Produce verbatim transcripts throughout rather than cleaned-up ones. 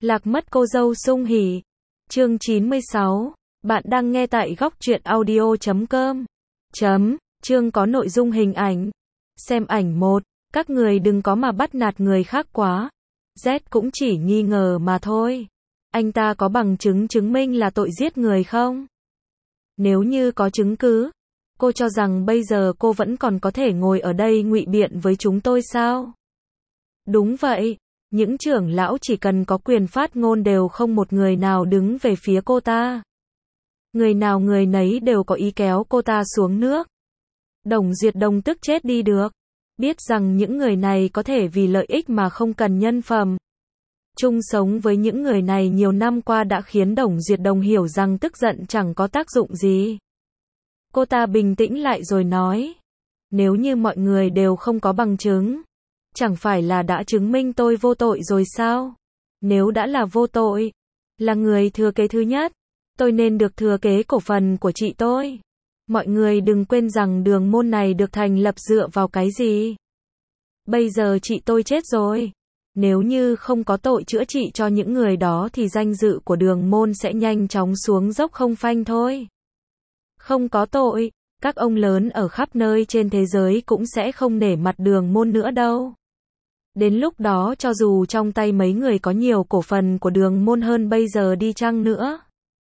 Lạc mất cô dâu sung hỉ. Chương chín mươi sáu. Bạn đang nghe tại góc truyện audio chấm com. Chấm. Chương có nội dung hình ảnh. Xem ảnh một. Các người đừng có mà bắt nạt người khác quá. Z cũng chỉ nghi ngờ mà thôi. Anh ta có bằng chứng chứng minh là tội giết người không? Nếu như có chứng cứ, cô cho rằng bây giờ cô vẫn còn có thể ngồi ở đây ngụy biện với chúng tôi sao? Đúng vậy. Những trưởng lão chỉ cần có quyền phát ngôn đều không một người nào đứng về phía cô ta. Người nào người nấy đều có ý kéo cô ta xuống nước. Đồng Duyệt Đồng tức chết đi được. Biết rằng những người này có thể vì lợi ích mà không cần nhân phẩm. Chung sống với những người này nhiều năm qua đã khiến Đồng Duyệt Đồng hiểu rằng tức giận chẳng có tác dụng gì. Cô ta bình tĩnh lại rồi nói. Nếu như mọi người đều không có bằng chứng, chẳng phải là đã chứng minh tôi vô tội rồi sao? Nếu đã là vô tội, là người thừa kế thứ nhất, tôi nên được thừa kế cổ phần của chị tôi. Mọi người đừng quên rằng đường môn này được thành lập dựa vào cái gì? Bây giờ chị tôi chết rồi. Nếu như không có tội chữa trị cho những người đó thì danh dự của đường môn sẽ nhanh chóng xuống dốc không phanh thôi. Không có tội, các ông lớn ở khắp nơi trên thế giới cũng sẽ không nể mặt đường môn nữa đâu. Đến lúc đó cho dù trong tay mấy người có nhiều cổ phần của đường môn hơn bây giờ đi chăng nữa,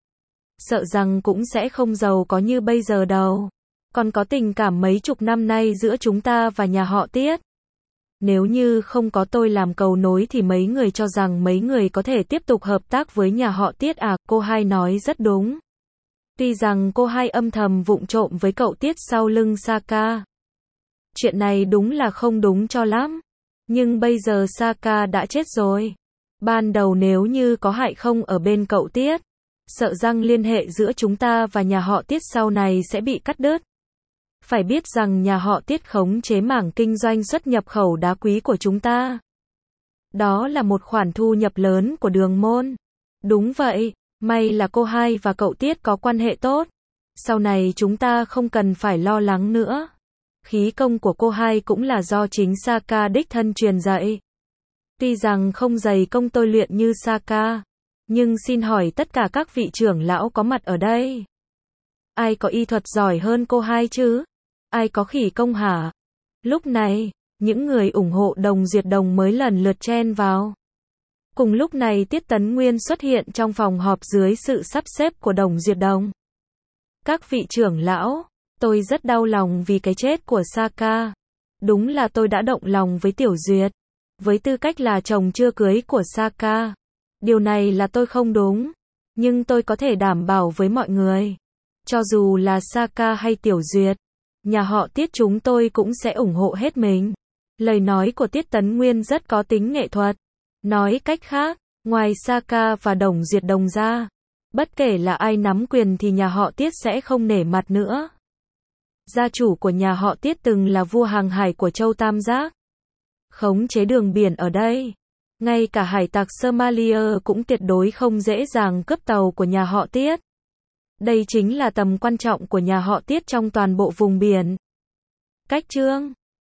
sợ rằng cũng sẽ không giàu có như bây giờ đâu. Còn có tình cảm mấy chục năm nay giữa chúng ta và nhà họ Tiết. Nếu như không có tôi làm cầu nối thì mấy người cho rằng mấy người có thể tiếp tục hợp tác với nhà họ Tiết à? Cô hai nói rất đúng. Tuy rằng cô hai âm thầm vụng trộm với cậu Tiết sau lưng Saka. Chuyện này đúng là không đúng cho lắm. Nhưng bây giờ Saka đã chết rồi. Ban đầu nếu như có hại không ở bên cậu Tiết, sợ rằng liên hệ giữa chúng ta và nhà họ Tiết sau này sẽ bị cắt đứt. Phải biết rằng nhà họ Tiết khống chế mảng kinh doanh xuất nhập khẩu đá quý của chúng ta. Đó là một khoản thu nhập lớn của đường môn. Đúng vậy, may là cô hai và cậu Tiết có quan hệ tốt. Sau này chúng ta không cần phải lo lắng nữa. Khí công của cô hai cũng là do chính Saka đích thân truyền dạy. Tuy rằng không dày công tôi luyện như Saka, nhưng xin hỏi tất cả các vị trưởng lão có mặt ở đây, ai có y thuật giỏi hơn cô hai chứ? Ai có khỉ công hả? Lúc này, những người ủng hộ Đồng Duyệt Đồng mới lần lượt chen vào. Cùng lúc này Tiết Tấn Nguyên xuất hiện trong phòng họp dưới sự sắp xếp của Đồng Duyệt Đồng. Các vị trưởng lão, tôi rất đau lòng vì cái chết của Saka. Đúng là tôi đã động lòng với Tiểu Duyệt. Với tư cách là chồng chưa cưới của Saka. Điều này là tôi không đúng. Nhưng tôi có thể đảm bảo với mọi người. Cho dù là Saka hay Tiểu Duyệt, nhà họ Tiết chúng tôi cũng sẽ ủng hộ hết mình. Lời nói của Tiết Tấn Nguyên rất có tính nghệ thuật. Nói cách khác, ngoài Saka và Đồng Duyệt Đồng ra, bất kể là ai nắm quyền thì nhà họ Tiết sẽ không nể mặt nữa. Gia chủ của nhà họ Tiết từng là vua hàng hải của châu Tam Giác. Khống chế đường biển ở đây. Ngay cả hải tặc Somalia cũng tuyệt đối không dễ dàng cướp tàu của nhà họ Tiết. Đây chính là tầm quan trọng của nhà họ Tiết trong toàn bộ vùng biển. Cách chương